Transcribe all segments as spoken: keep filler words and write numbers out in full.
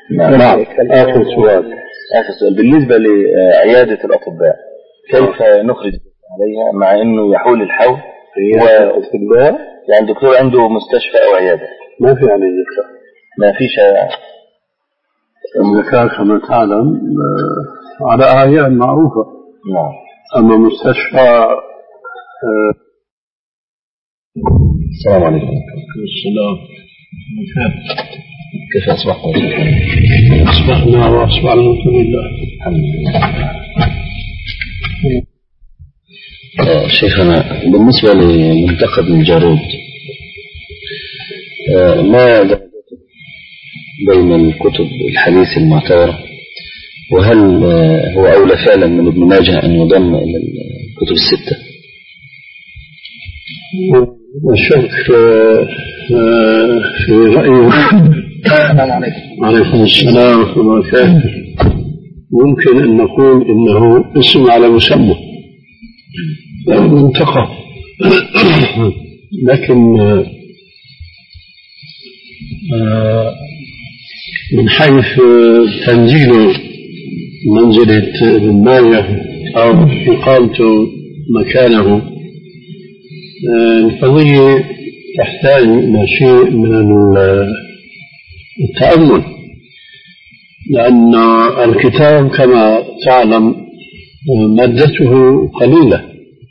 نعم. آخر سؤال آخر سؤال بالنسبة لعيادة الأطباء كيف نخرج عليها مع أنه يحول الحول الأطباء يعني الدكتور عنده مستشفى أو عيادة ما في عليه زكاة ما فيش الزكاة كما تعلم على أعيان معروفة. نعم. أما مستشفى آه السلام عليكم. السلام. كيف أصبحتم؟ أصبحنا وأصبح الحمد لله. الحمد لله. شيخنا بالنسبة لمنتخب الجارود ما بين الكتب الحديث المعتبرة وهل هو أولى فعلا من ابن ماجه أن يضم إلى الكتب الستة؟ الشك في رأيه عليكم السلام ورحمة الله وبركاته ممكن أن نقول إنه اسم على مسمى منتقى لكن من حيث تنزيل منزلة ابن ماجه أو إقامته مكانه القضية تحتاج إلى شيء من التأمل لأن الكتاب كما تعلم مادته قليلة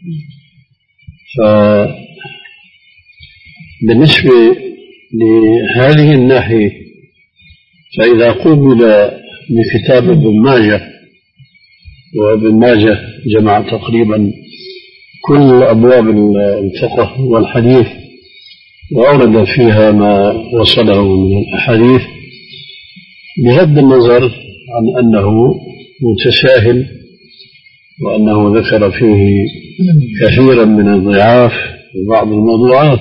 فبالنسبة لهذه الناحية فإذا قبل بكتاب ابن ماجه وابن ماجه جمع تقريبا كل أبواب الفقه والحديث وأورد فيها ما وصله من الأحاديث بغض النظر عن أنه متساهل وأنه ذكر فيه كثيرا من الضعاف وبعض الموضوعات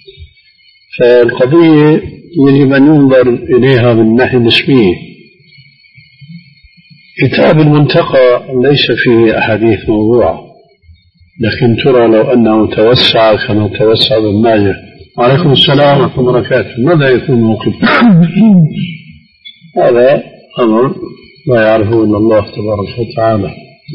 فالقضية يجب أن ينظر إليها من ناحية نسبية. كتاب المنتقى ليس فيه أحاديث موضوعة لكن ترى لو أنه توسع كما توسع ابن ماجه. وعليكم السلام ورحمة الله وبركاته. ماذا يكون موقف؟ هذا أمر لا يعرفه إلا الله تبارك وتعالى.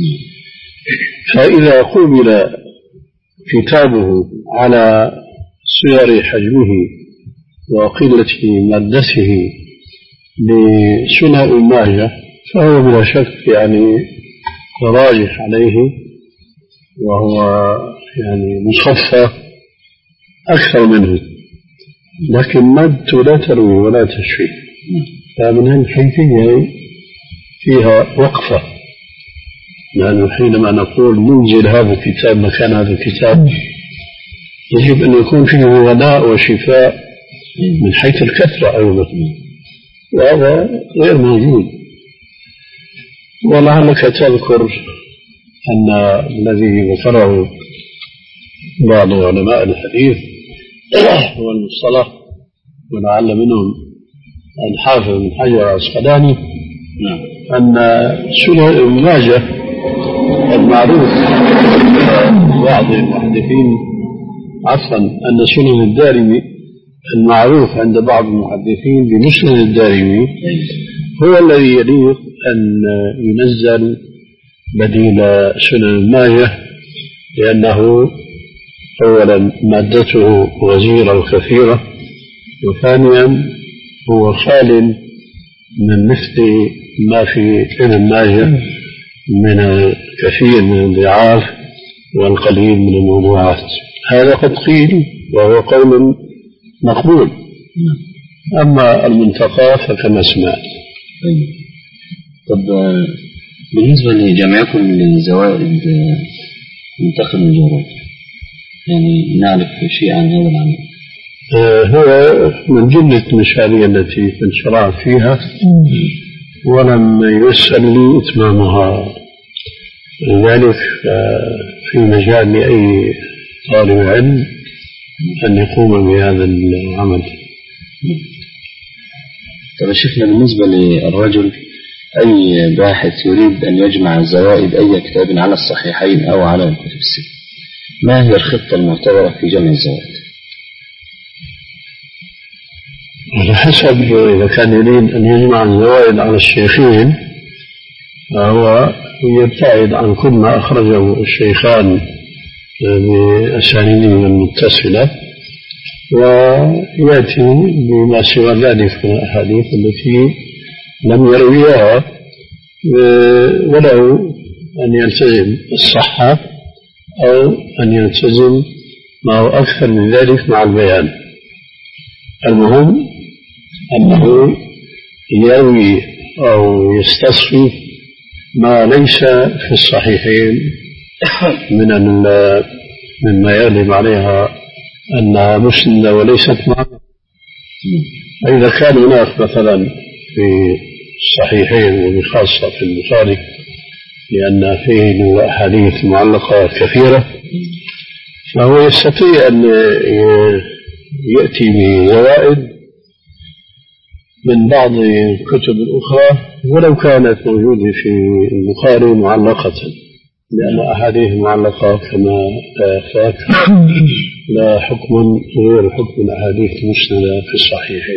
فإذا قبل كتابه على صغر حجمه وقلة مادته لسنن ابن ماجه فهو بلا شك يعني راجح عليه وهو يعني مصفى أكثر منه لكن مادته لا تروي ولا تشفي فمن هالحيثية فيها وقفة لأنه حينما نقول ننزل هذا الكتاب مكان هذا الكتاب يجب أن يكون فيه غناء وشفاء من حيث الكثرة أيضا وهذا غير موجود. ولعلك تذكر أن الذي ذكره بعض علماء الحديث هو المصطلح ولعل منهم الحافظ بن حجر العسقلاني أن سنن ابن ماجه المعروف بعض المحدثين عفوا أن سنن الدارمي المعروف عند بعض المحدثين بمسند الدارمي هو الذي يليق أن ينزل بديل سنن ماجه لأنه أولا مادته غزيرة وكثيرة وثانيا هو خال من مثل ما في ابن ماجه من الكثير من الضعاف والقليل من الموضوعات. هذا قد قيل وهو قول مقبول. أما المنتقى فكما سمعت. طب بالنسبة لجمعكم لزوائد منتخب الجارود يعني نعرف شيء عن هذا العمل؟ هو من جملة المشاريع التي كنت شرعت فيها ولم يسأل لي إتمامها لذلك في مجال لأي طالب علم أن يقوم بهذا العمل. طب شيخنا بالنسبة للرجل أي باحث يريد أن يجمع زوائد أي كتاب على الصحيحين أو على الكتب الستة ما هي الخطة المعتبرة في جمع الزوائد؟ على حسب، إذا كان يريد أن يجمع الزوائد على الشيخين فهو يبتعد عن كل ما أخرجه الشيخان بأسانيدهم المتصلة ويأتي بما سوى ذلك من الأحاديث التي لم يرويها، ولو أن يلتزم الصحة أو أن يلتزم ما هو أكثر من ذلك مع البيان. المهم أنه يروي أو يستصفي ما ليس في الصحيحين من مما يغلب عليها أنها مسندة وليست معها. فإذا كان هناك مثلا في الصحيحين وبخاصة في البخاري لأن فيه أحاديث معلقة كثيرة فهو يستطيع أن يأتي بزوائد من بعض الكتب الأخرى ولو كانت موجودة في البخاري معلقة، لأن أحاديث معلقة كما فات لا حكم غير حكم الأحاديث المسندة في الصحيحين.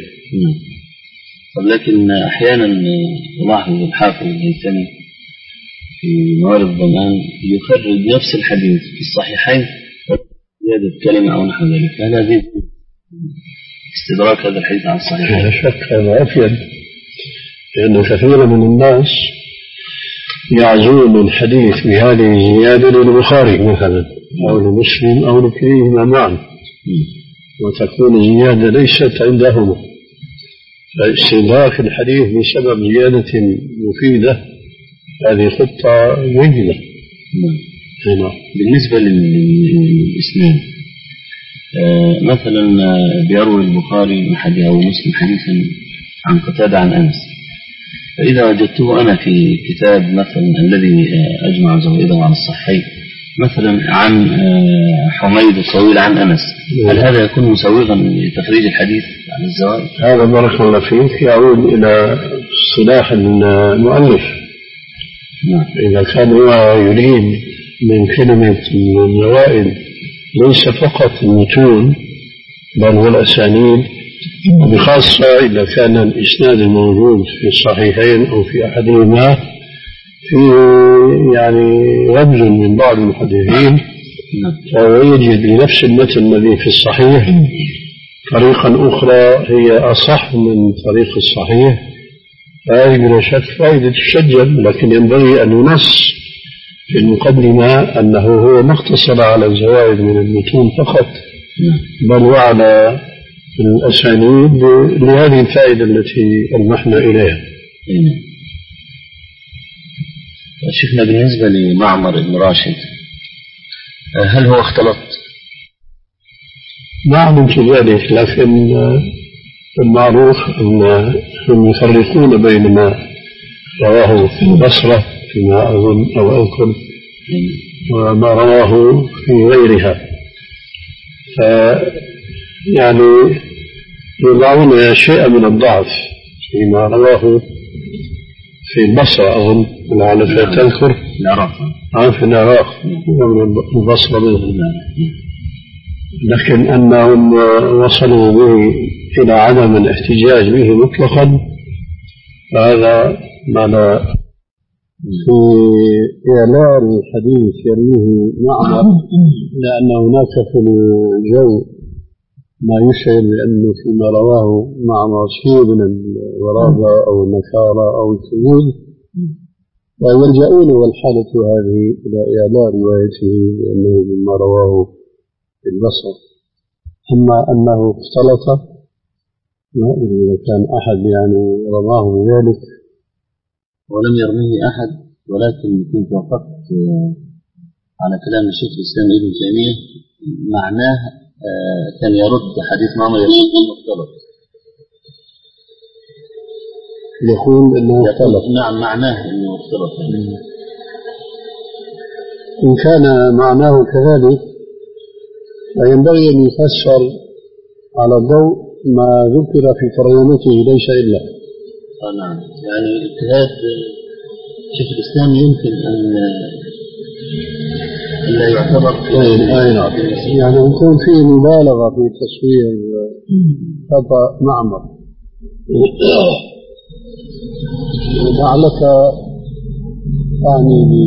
لكن أحيانا يلاحظ الحافظ الهيثمي في موارد الضمان يخرج نفس الحديث في الصحيحين زيادة كلمة أو نحو ذلك، هل هذه استدراك هذا الحديث على الصحيحين؟ لا شك هذا أفيد، لأن كثير من الناس يعزون الحديث بهذه الزيادة للبخاري مثلا أو لمسلم أو لكليهما معا وتكون الزيادة ليست عندهما، فاستدراك الحديث بسبب زيادة مفيدة هذه خطة جيدة. بالنسبة للإسلام آه مثلا بيروي البخاري أو مسلم حديثا عن قتادة عن أنس، فإذا وجدته أنا في كتاب مثلا الذي أجمع زوائده على الصحيح مثلا عن آه حميد الطويل عن أنس، هل هذا يكون مسوغا لتخريج الحديث عن الزوائد؟ هذا بارك الله فيك يعود إلى صلاح المؤلف. إذا كان هو يريد من كلمة الزوائد ليس فقط المتون بل والأسانيد، بخاصة إذا كان الإسناد الموجود في الصحيحين أو في أحدهما فيه يعني رمز من بعض المحدثين، فهو يجد لنفس المتن الذي في الصحيح طريقا أخرى هي أصح من طريق الصحيح، فهذه بلا شك فائدة تسجل، لكن ينبغي أن ينص في المقدمة أنه هو ما اقتصر على الزوائد من المتون فقط بل وعلى الأسانيد لهذه الفائدة التي ألمحنا إليها. شيخنا بالنسبة لمعمر بن راشد هل هو اختلط؟ ما علمت ذلك، لكن المعروف أنهم يفرقون بين ما رواه في البصرة فيما أظن أو أذكر وما رواه في غيرها، فيعني يضعون شيئا من الضعف فيما رواه في البصرة أظن لعلك تذكر في العراق من البصرة منهم، لكن أنهم وصلوا به إلى عدم الاحتجاج به مطلقا فهذا ما لا. في إعلان الحديث يرويه معمر لأن هناك في الجو ما يشعر بأنه فيما رواه معمر شيء من الغرابة أو النكارة أو الشذوذ، ويلجؤون والحالة هذه إلى إعلان روايته بأنه مما رواه في البصر. أما أنه اختلط ما أدري إذا كان أحد يعني رماه بذلك ولم يرميه أحد، ولكن كنت وقفت على كلام الشيخ الإسلام ابن تيمية معناه كان يرد حديث معمر يقول مختلط، يقول إنه مختلط. نعم معناه إنه مختلط. إن كان معناه كذلك فينبغي أن يفسر على ضوء ما ذكر في ترجمته ليس إلا. نعم يعني اجتهاد شيخ الإسلام يمكن أن لا يعتبر يعني يكون فيه مبالغة في تصوير خطأ معمر. لعلك تعني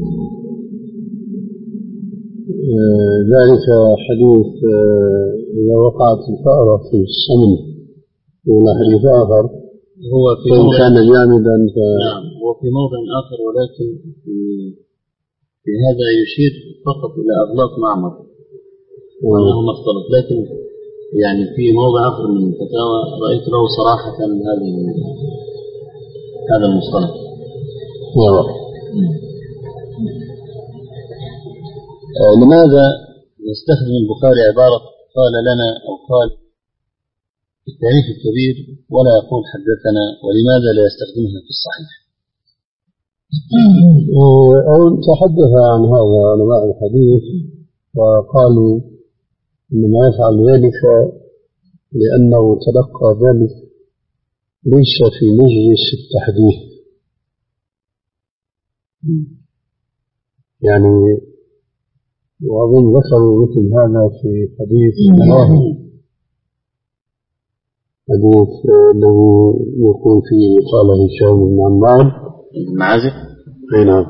ذلك حديث إذا وقعت الفأرة في السمن دون حديث آخر هو في موضع كان جامدا ف... نعم هو في موضع آخر، ولكن في, في هذا يشير فقط إلى أغلاط معمر وأنه ما اختلط، لكن يعني في موضع آخر من الفتاوى رأيت له صراحة هذا هذا المصطلح. نعم. آه لماذا يستخدم البخاري عبارة قال لنا أو قال في التاريخ الكبير ولا يقول حدثنا، ولماذا لا يستخدمها في الصحيح؟ أو تحدث عن هذا علماء الحديث وقالوا إنما يفعل ذلك لأنه تلقى ذلك ليس في مجلس التحديث، يعني وأظن ذكروا مثل هذا في حديث النواهي، حديث الذي يقول فيه قال هشام بن عمار المعازف. نعم.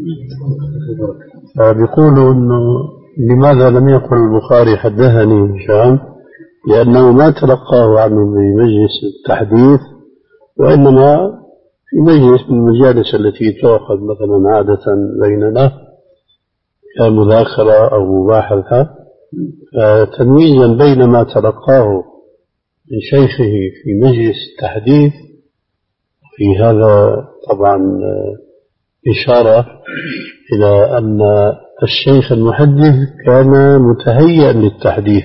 فبيقولوا إنه لماذا لم يقل البخاري حدثني هشام؟ لأنه ما تلقاه عنه بمجلس التحديث، وإنما في مجلس من المجالس التي تؤخذ مثلا عادة بيننا كمذاكرة أو مباحثة، تمييزا بين ما تلقاه من شيخه في مجلس التحديث، في هذا طبعا إشارة إلى أن الشيخ المحدث كان متهيئا للتحديث،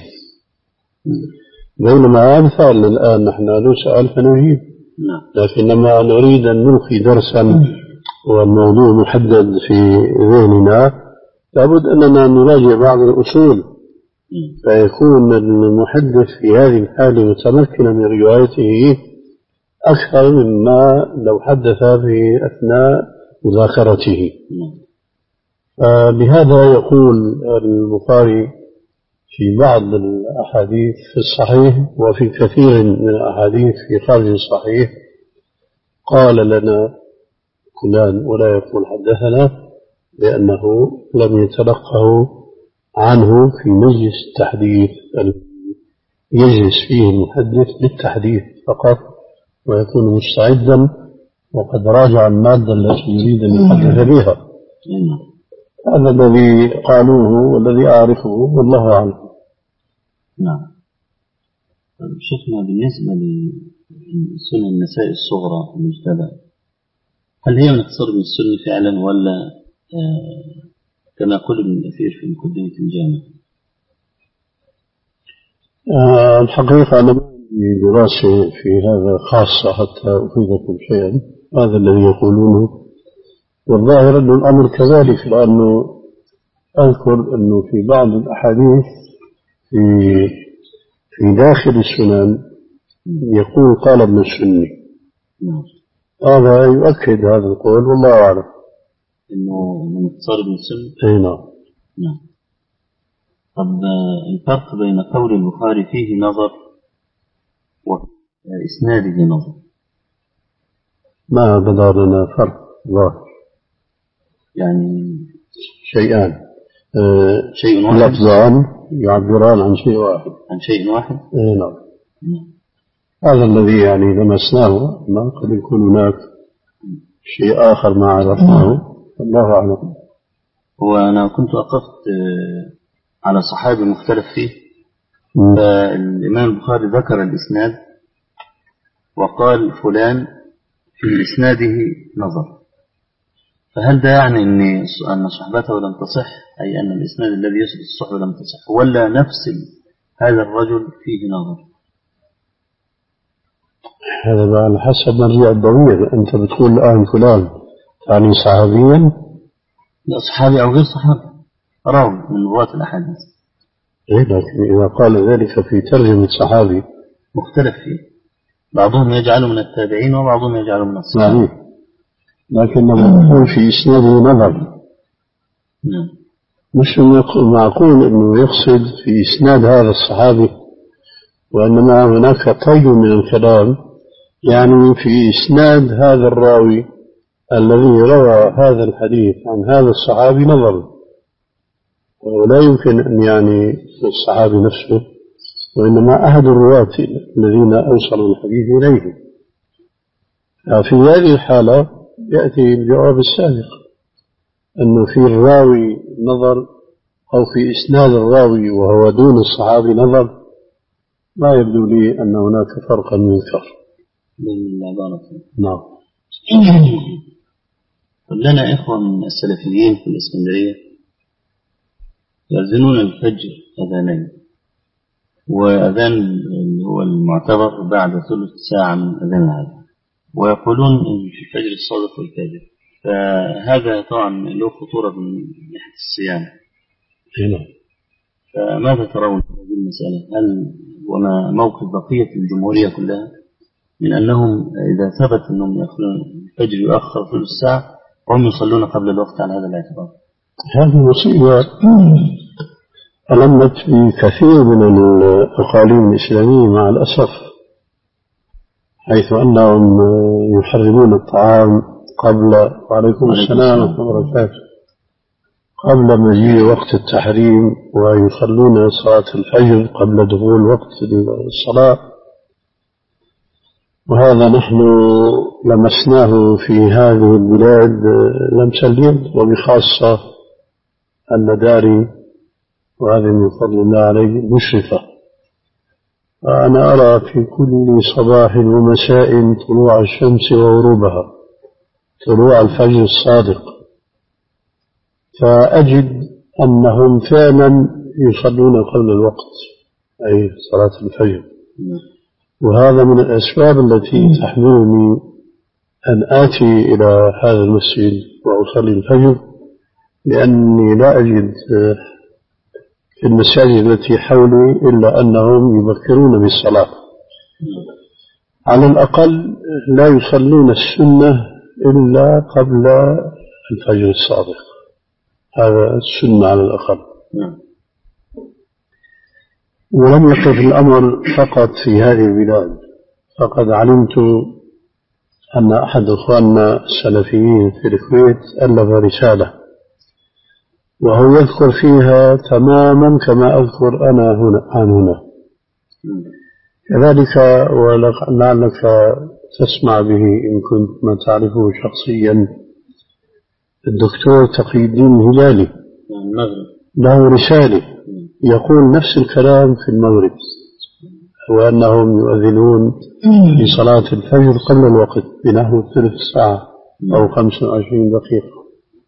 بينما أمثالنا الآن نحن نسأل فنجيب، لكنما نريد أن نلقي درسا والموضوع محدد في ذهننا لابد أننا نراجع بعض الأصول، فيكون المحدث في هذه الحالة متمكنا من روايته أكثر مما لو حدث في أثناء مذاكرته. بهذا يقول البخاري في بعض الأحاديث في الصحيح وفي كثير من الأحاديث في خارج الصحيح قال لنا فلان ولا يقول حدثنا، لأنه لم يتلقه عنه في مجلس التحديث، يجلس فيه المحدث للتحديث فقط ويكون مستعدا وقد راجع المادة التي يريد أن يحدث بها. هذا الذي قالوه والذي أعرفه والله أعلم. نعم. شيخنا بالنسبة لسنن النساء الصغرى المجتبى، هل هي من اختصار من السنة فعلا ولا آه كما قال ابن الأثير في مقدمة الجامع؟ آه الحقيقة أنا عندي دراسة في هذا خاصة حتى أفيدكم شيئا، هذا الذي يقولونه والظاهر أن الأمر كذلك، لأنه أذكر أنه في بعض الأحاديث في في داخل السنن يقول قال ابن السني، هذا يؤكد هذا القول والله أعلم إنه من اختصار ابن السني. أي نعم. نعم. طب الفرق بين قول البخاري فيه نظر وإسناده نظر؟ ما بدا لنا فرق ظاهر، يعني شيئان آه شيء واحد، لفظان يعبران عن شيء واحد عن شيء واحد. اي نعم. هذا الذي يعني لمسناه، ما قد يكون هناك شيء آخر ما عرفناه الله أعلم. وأنا كنت وقفت على صحابي مختلف فيه، فالإمام البخاري ذكر الإسناد وقال فلان في إسناده نظر، فهل ده يعني أن أن صحبته لم تصح، أي أن الإسناد الذي يثبت الصحبة لم تصح، ولا نفس هذا الرجل فيه نظر؟ هذا على حسب مرجع الضمير. أنت بتقول الآن فلان يعني صحابيا؟ لا، صحابي أو غير صحابي، راوي من رواة الأحاديث. إيه، لكن إذا قال ذلك في ترجمة صحابي مختلف فيه، بعضهم يجعله من التابعين وبعضهم يجعله من الصحابة. نعم. لكن لما يقول في إسناده نظر، نعم، مش معقول أنه يقصد في إسناد هذا الصحابي، وإنما هناك طي من الكلام يعني في إسناد هذا الراوي الذي روى هذا الحديث عن هذا الصحابي نظر، ولا يمكن أن يعني الصحابي نفسه، وإنما أحد الرواة الذين أوصلوا الحديث إليه. في هذه الحالة يأتي الجواب السابق، أنه في الراوي نظر أو في إسناد الراوي وهو دون الصحابي نظر، لا يبدو لي أن هناك فرقا يذكر من العبارة. نعم. لنا إخوة من السلفيين في الإسكندرية يأذنون الفجر أذانين، وأذان اللي هو المعتبر بعد ثلث ساعة من أذان العادة، ويقولون إن في الفجر الصادق والكاذب، فهذا طبعا له خطورة من ناحية الصيام. هنا فماذا ترون في هذه المسألة؟ هل وما موقف بقية الجمهورية كلها من أنهم إذا ثبت أنهم يأخذون الفجر يؤخر ثلث ساعة وهم يصلون قبل الوقت على هذا الاعتبار؟ هذه مصيبة ألمت في كثير من الأقاليم الإسلامية مع الأسف، حيث أنهم يحرمون الطعام قبل، وعليكم السلام ورحمة الله وبركاته، قبل مجيء وقت التحريم، ويصلون صلاة الفجر قبل دخول وقت الصلاة. وهذا نحن لمسناه في هذه البلاد لمسا اليد، وبخاصة المداري، وهذه من فضل الله عليه مشرفة. وأنا أرى في كل صباح ومساء طلوع الشمس وغروبها، طلوع الفجر الصادق، فأجد أنهم فعلا يصلون قبل الوقت، أي صلاة الفجر. وهذا من الأسباب التي تحملني أن آتي إلى هذا المسجد وأصلي الفجر، لأني لا أجد في المساجد التي حولي إلا أنهم يبكرون بالصلاة، على الأقل لا يصلون السنة إلا قبل الفجر الصادق، هذا السنة على الأقل. ولم يقف الأمر فقط في هذه البلاد، فقد علمت أن أحد أخواننا السلفيين في الكويت ألف رسالة، وهو يذكر فيها تماما كما أذكر أنا هنا عن هنا. كذلك ولعلك تسمع به إن كنت ما تعرفه شخصيا، الدكتور تقي الدين الهلالي له رسالة يقول نفس الكلام في المغرب، وأنهم يؤذنون لصلاة الفجر قبل الوقت بنحو ثلث ساعة أو خمس وعشرين دقيقة.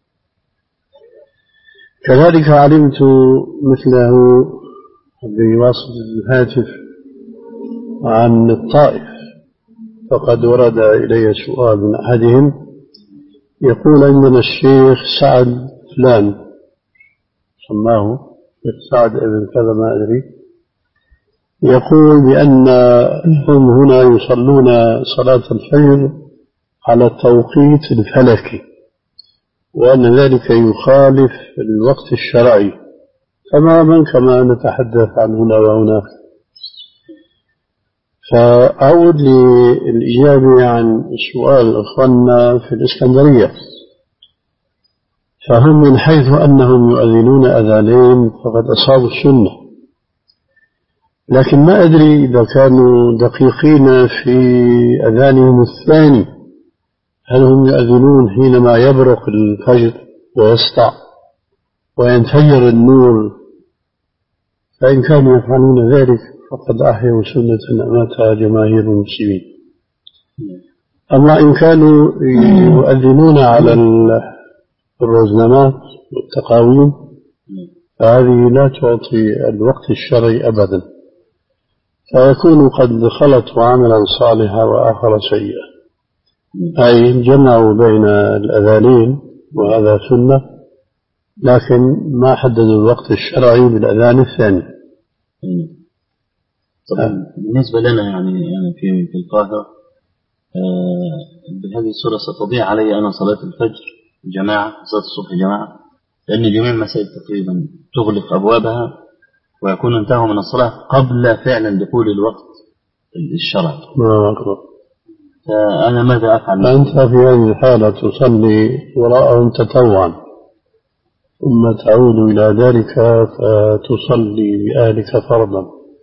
كذلك علمت مثله بواسطة الهاتف عن الطائف، فقد ورد إلي سؤال من أحدهم يقول عندنا الشيخ سعد فلان، سماه الشيخ سعد ابن كذا ما أدري، يقول بأن هم هنا يصلون صلاة الفجر على التوقيت الفلكي، وأن ذلك يخالف الوقت الشرعي تماما كما نتحدث عن هنا وهناك. فأعود للإجابة عن سؤال أخواننا في الإسكندرية، فهم من حيث أنهم يؤذنون أذانين فقد أصابوا السنة، لكن ما أدري إذا كانوا دقيقين في أذانهم الثاني، هل هم يؤذنون حينما يبرق الفجر ويسطع وينفجر النور؟ فإن كانوا يفعلون ذلك فقد أحيوا سنة أماتها جماهير المسلمين. أما إن كانوا يؤذنون على الرزنامات والتقاويم فهذه لا تعطي الوقت الشرعي أبدا، فيكون قد خلطوا عملا صالحا وآخر سيئا، أي جمعوا بين الأذانين وهذا سنة، لكن ما حددوا الوقت الشرعي بالأذان الثاني. طبعا بالنسبة لنا يعني أنا في في القاهرة بهذه الصورة ستضيع علي أنا صلاة الفجر جماعة، صلاة الصبح جماعة، لأن جميع المساجد تقريبا تغلق أبوابها ويكون انتهوا من الصلاة قبل فعلا دخول الوقت الشرعي. فأنا ماذا أفعل؟ فأنت في هذه الحالة تصلي وراءهم تطوعا، ثم تعود إلى ذلك فتصلي بأهلك فرضا.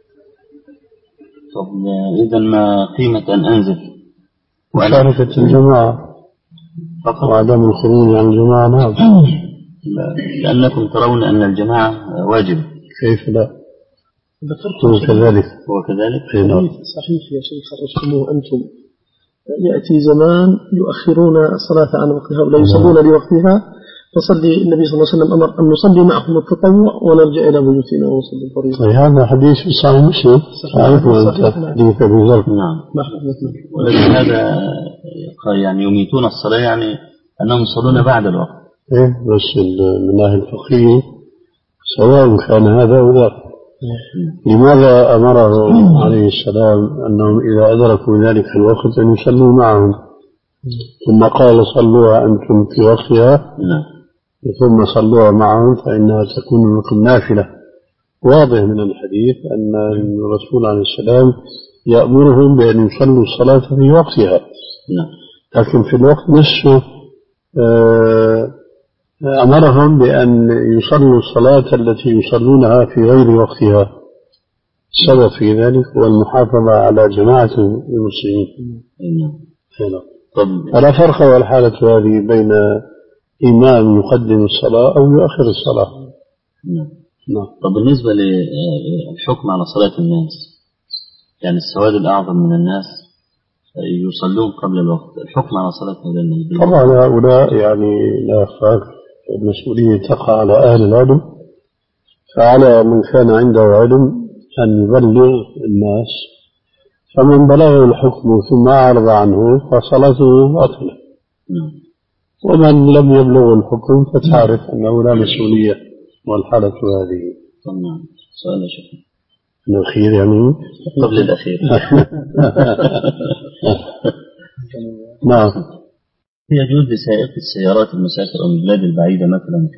طب إذا ما قيمة أن أنزل؟ مشاركة الجماعة فقط وعدم الخروج عن الجماعة. نعم، لأنكم ترون أن الجماعة واجب. كيف لا؟ ذكرتم كذلك. هو كذلك. صحيح يا شيخ، خرجتموه أنتم. يأتي زمان يؤخرون الصلاة عن وقتها ولا يصلون لوقتها، فصلي النبي صلى الله عليه وسلم أمر أن نصلي معهم التطوع ونرجع إلى بيوتنا ونصلي الفريضة. هذا حديث صحيح مسلم. تعرفوا حديث أبي ذر. نعم. ولكن هذا يعني يميتون الصلاة، يعني أنهم يصلون بعد الوقت. إيه، بس من ناحية الفقهية سواء كان هذا أو ذاك. لماذا أمره عليه السلام أنهم إذا أدركوا ذلك الوقت أن يصلوا معهم، ثم قال صلوها أنتم في وقتها ثم صلوها معهم فإنها تكون لكم نافلة؟ واضح من الحديث أن الرسول عليه السلام يأمرهم بأن يصلوا الصلاة في وقتها، لكن في الوقت نفسه أمرهم بأن يصلوا الصلاة التي يصلونها في غير وقتها. السبب في ذلك هو المحافظة على جماعة المسلمين. فلا فرق والحالة هذه بين إمام يقدم الصلاة أو يؤخر الصلاة. نعم. طب بالنسبة للحكم على صلاة الناس، يعني السواد الأعظم من الناس يصلون قبل الوقت، الحكم على صلاة الناس طبعا هؤلاء يعني لا يخفى المسؤولية تقع على أهل العلم، فعلى من كان عنده علم أن يبلغ الناس، فمن بلغه الحكم ثم أعرض عنه فصلاته باطلة. ومن لم يبلغ الحكم فتعرف أنه لا مسؤولية، والحالة هذه. نعم. سؤال يا شيخ. الأخير يعني قبل الأخير. نعم. يجوز لسائق السيارات المسافرة من البلاد البعيدة مثلا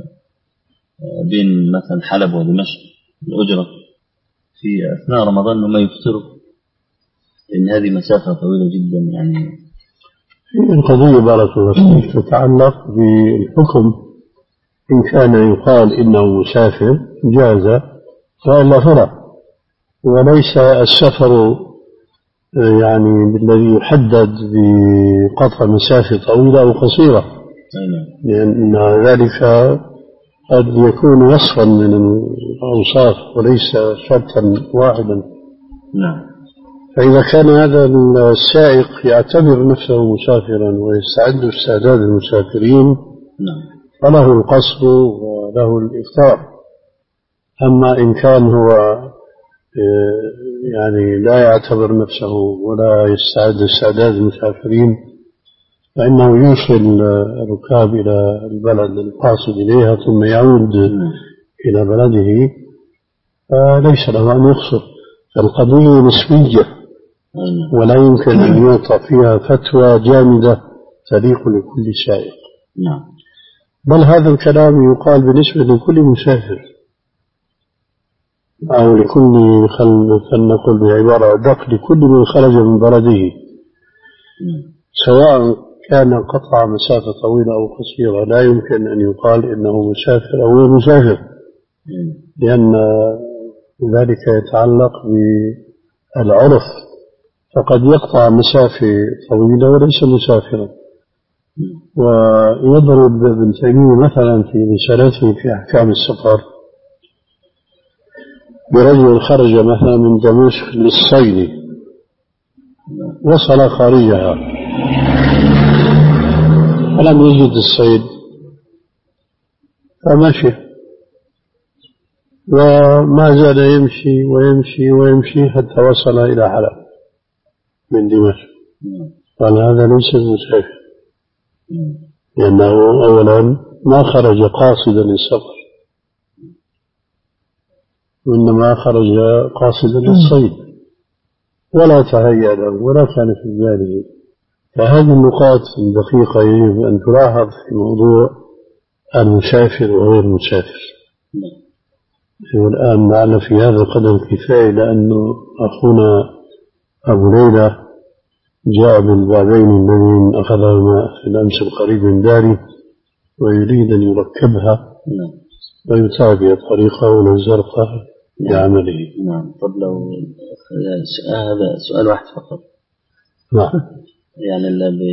بين مثلا حلب ودمشق الأجرة في أثناء رمضان أنهم يفطروا، لأن هذه مسافة طويلة جدا. يعني القضية بارك الله فيك تتعلق بالحكم، إن كان يقال إنه مسافر جاز وإلا فلا، وليس السفر يعني بالذي يحدد بقطع مسافة طويلة أو قصيرة، لأن ذلك قد يكون وصفا من الأوصاف وليس شرطا واحدا. نعم. فإذا كان هذا السائق يعتبر نفسه مسافرا ويستعد استعداد المسافرين فله القصر وله الإفطار. أما إن كان هو يعني لا يعتبر نفسه ولا يستعد استعداد المسافرين فإنه يوصل الركاب إلى البلد القاصد إليها ثم يعود إلى بلده، فليس له أن يقصر. فالقضية نسبية ولا يمكن أن يعطى فيها فتوى جامدة تليق لكل سائق. بل هذا الكلام يقال بالنسبة لكل مسافر أو لكل فلنقل بعبارة أدق لكل من خرج من بلده، سواء كان قطع مسافة طويلة أو قصيرة، لا يمكن أن يقال إنه مسافر أو غير مسافر، لأن ذلك يتعلق بالعرف، فقد يقطع مسافة طويلة وليس مسافرا. ويضرب ابن تيمية مثلا في رسالته في أحكام السفر برجل خرج مثلا من دمشق للصيد وصل خارجها فلم يجد الصيد فمشي، وما زال يمشي ويمشي ويمشي حتى وصل إلى حلب من دمشق. قال هذا ليس مسافر، لأنه أولا ما خرج قاصدا للسفر وإنما خرج قاصدا للصيد ولا تهيأ له ولا كان في باله. فهذه النقاط الدقيقة يجب أن تلاحظ في موضوع المسافر وغير المسافر. والآن معنا في هذا القدر كفاية، لأنه أخونا أبو ليلى جاء بالبابين الذين أخذهما في الأمس القريب من داري ويريد أن يركبها ويتابع طريقه ونزرقه بعمله. نعم. طب لو هذا سؤال واحد فقط. نعم. يعني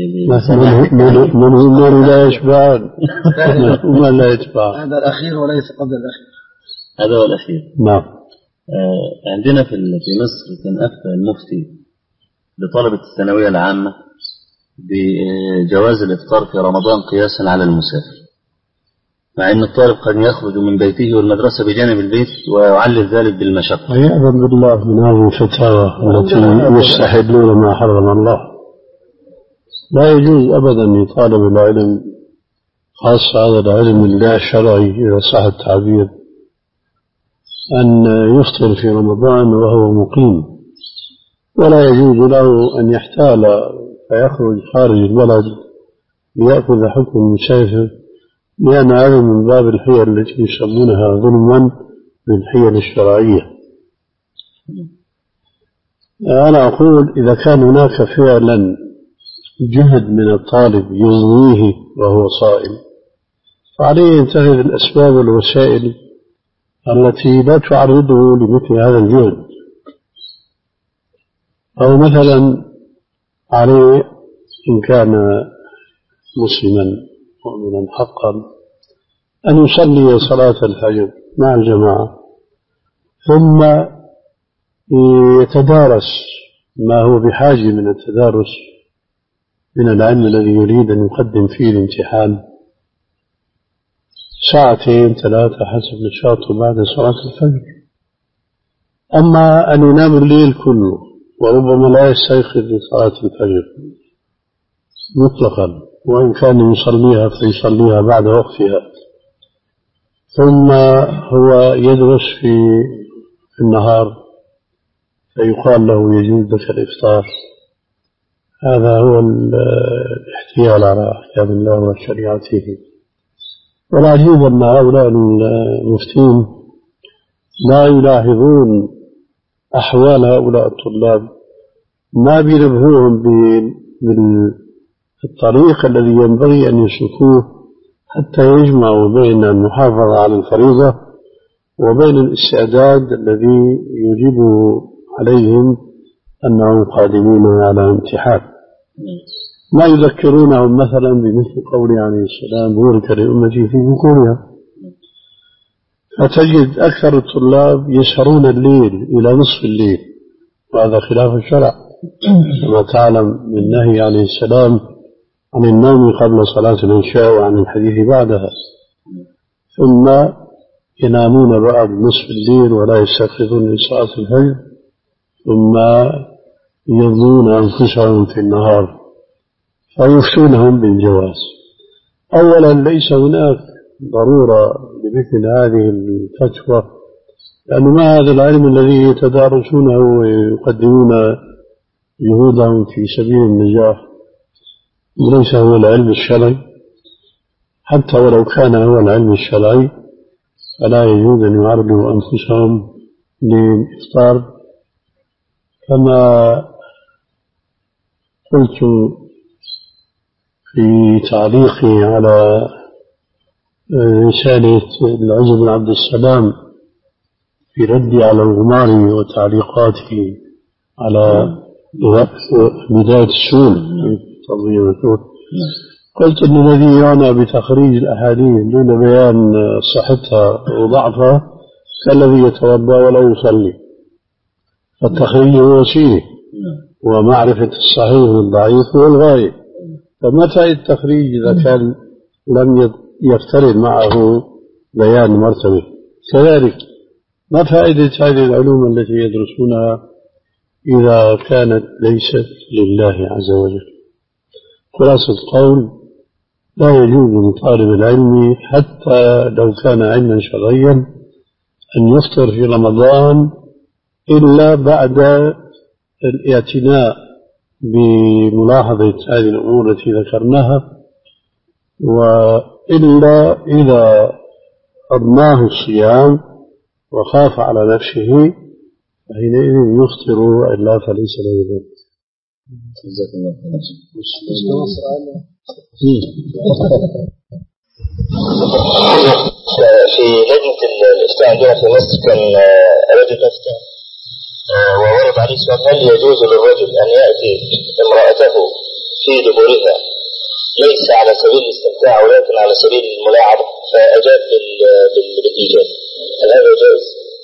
من هو لا يشبع وما لا يشبع. هذا الأخير وليس قبل الأخير. هذا هو الأخير. نعم. آه عندنا في في مصر كان أفتى المفتي لطلبة الثانوية العامة بجواز الإفطار في رمضان قياسا على المسافر، مع أن الطالب قد يخرج من بيته والمدرسة بجانب البيت ويعلل ذلك بالمشقة. يعلم بالله من هذه الفتاوى التي يستحلون ما حرم الله. لا يجوز أبدا لطالب العلم خاصة هذا العلم الله الشرعي إذا صح التعبير أن يفطر في رمضان وهو مقيم، ولا يجوز له أن يحتال فيخرج خارج البلد ليأخذ حكم المسافر، لأن هذا من باب الحيل التي يسمونها ظلما بالحيل الشرعية. أنا أقول إذا كان هناك فعلا جهد من الطالب يغويه وهو صائم فعليه ينتهز الأسباب والوسائل التي لا تعرضه لمثل هذا الجهد. أو مثلا عليه إن كان مسلما مؤمنا حقا أن يصلي صلاة الفجر مع الجماعة ثم يتدارس ما هو بحاجة من التدارس من العلم الذي يريد أن يقدم فيه الامتحان ساعتين ثلاثة حسب نشاطه بعد صلاة الفجر. أما أن ينام الليل كله وربما لا يستيقظ لصلاة الفجر مطلقا وإن كان يصليها فيصليها بعد وقتها، ثم هو يدرس في النهار فيقال له يجوز لك الإفطار، هذا هو الاحتيال على أحكام الله وشريعته. والعجيب أن هؤلاء المفتين لا يلاحظون أحوال هؤلاء الطلاب، ما بينبهوهم بالطريق الذي ينبغي أن يسلكوه حتى يجمعوا بين المحافظة على الفريضة وبين الاستعداد الذي يجب عليهم أنهم قادمون على امتحان. ما يذكرونهم مثلا بمثل قوله عليه السلام بورك لأمتي في بكورها. فتجد أكثر الطلاب يسهرون الليل إلى نصف الليل وهذا خلاف الشرع، كما تعلم من نهي عليه السلام عن النوم قبل صلاة العشاء وعن الحديث بعدها، ثم ينامون بعد نصف الليل ولا يستيقظون لصلاة الفجر، ثم يظنون أنفسهم في النهار فيفتونهم بالجواز. أولا ليس هناك ضرورة لمثل هذه الفتوى، لأن ما هذا العلم الذي يتدارسونه ويقدمون جهودهم في سبيل النجاح ليس هو العلم الشرعي، حتى ولو كان هو العلم الشرعي فلا يجوز أن يعرضوا أنفسهم للإفطار. كما قلت في تعليقي على رسالة العز بن عبد السلام في ردي على الغماري وتعليقاته على بداية السول قلت أن الذي يعنى بتخريج الأحاديث دون بيان صحتها وضعفها كالذي يتوضأ ولا يصلي، فالتخريج هو وسيلة ومعرفة الصحيح والضعيف هو الغاية. فما فائدة التخريج إذا كان لم يفترض معه بيان مرتبه؟ كذلك ما فائدة هذه العلوم التي يدرسونها إذا كانت ليست لله عز وجل؟ خلاصة القول لا يجوز لطالب العلم حتى لو كان علما شرعيا أن يفطر في رمضان إلا بعد الاعتناء بملاحظة هذه الأمور التي ذكرناها، وإلا إذا أضناه الصيام وخاف على نفسه فحينئذ يفطر، إلا فليس له ذلك. جزاك الله خير. في لجنة الإفتاء عندنا في مصر كان رجل أفتى وورد عليه سؤال: هل يجوز للرجل أن يأتي امرأته في دبرها ليس على سبيل الاستمتاع ولكن على سبيل الملاعبة؟ فأجاب بالإيجاب. هل هذا جائز؟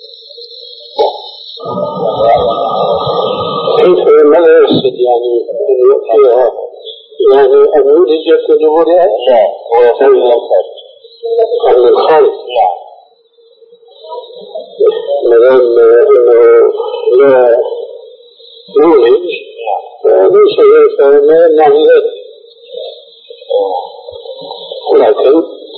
كيف ماذا يقصد يعني أن يأتيها؟ يعني أن يولج في دبرها؟ لا، هو يقول من الخارج. من الخارج؟ نعم. مدام أنه لا يولج ليس ما يمنع من ذلك، ولكن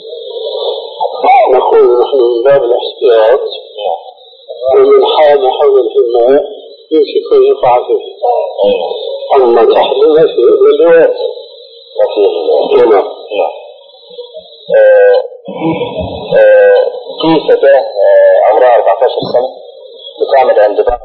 نقول نحن من باب الاحتياط ومن حال حول الحماية يمسك أن يقع فيه. أما تحليل في اللواء وفي الجمع. في فتاة عمرها أربعة عشر سنة بتعمل عند بعض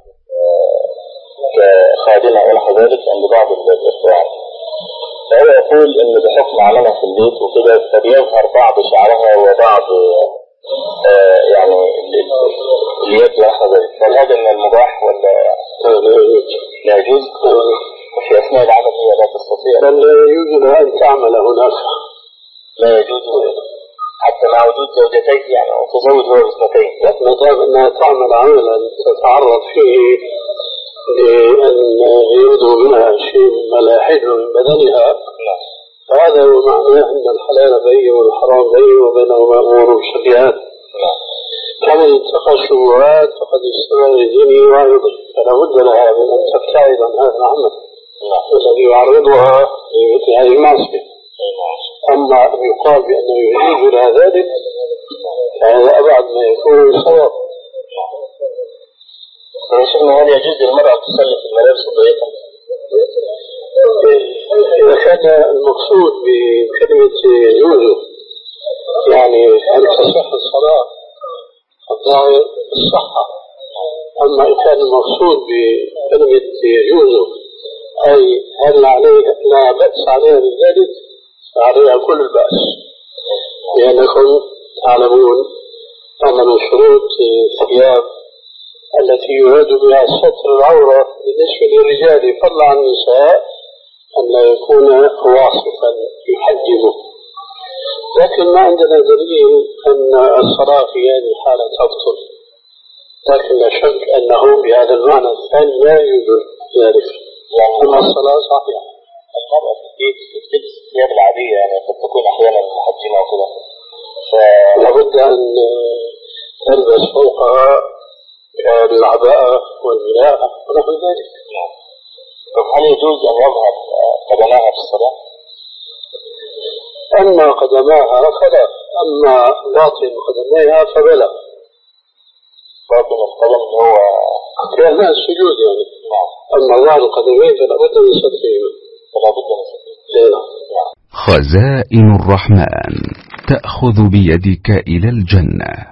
كخادمة ونحو ذلك عند بعض الإخوان، فهو يقول إن بحكم عملها في البيت وكده فبيظهر بعض شعرها وبعض آه يعني اليد ونحو ذلك، فهل هذا من المباح ولا لا يجوز؟ وفي أثناء العمل هي لا تستطيع؟ بل يجوز أن تعمل هناك. لا يجوز حتى مع وجود زوجتين يعني أو تزوج هو باثنتين. ما دام أنها تعمل عملا تتعرض فيه لأن يبدو منها شيء مما لا يحل من بدنها، فهذا هو معناه أن الحلال بين والحرام بين وبينهما أمور شبيهات. كمن اتقى الشبهات فقد استمع الدين وعرضه، فلا بد لها من أن تبتعد عن هذا العمل الذي يعرضها لمثل هذه المعصية. أما أن يقال بأنه يجوز لها ذلك فهذا أبعد ما يكون الصواب. فشفنا هل يجوز للمرأة تصلي في الملابس الضيقة؟ إذا كان المقصود بكلمة يجوز يعني أن تصح الصلاة الظاهر الصحة، أما إذا كان المقصود بكلمة يجوز أي هل عليه لا بأس عليها بذلك فعليها كل البأس، لأنكم تعلمون أن من شروط الثياب التي يراد بها ستر العورة بالنسبة للرجال فضلا عن النساء أن لا يكون واصفا يحجبه. لكن ما عندنا دليل أن الصلاة في هذه الحالة تبطل، لكن لا شك أنه بهذا المعنى الثاني لا يوجد ذلك، أما الصلاة صحيحة. المرأة في البيت تلبس الثياب العادية يعني قد تكون أحيانا محجمة وكذا، فلابد أن تلبس فوقها العباءة والملاءة ونحو ذلك. طب هل يجوز أن يظهر قدماها في الصلاة؟ أما قدماها فلا، أما باطن قدميها فبلا. باطن القدم هو كأنها السجود يعني. أما ظهر القدمين فلا بد من سترهما. فلا بد من سترهما. خزائن الرحمن تأخذ بيدك إلى الجنة.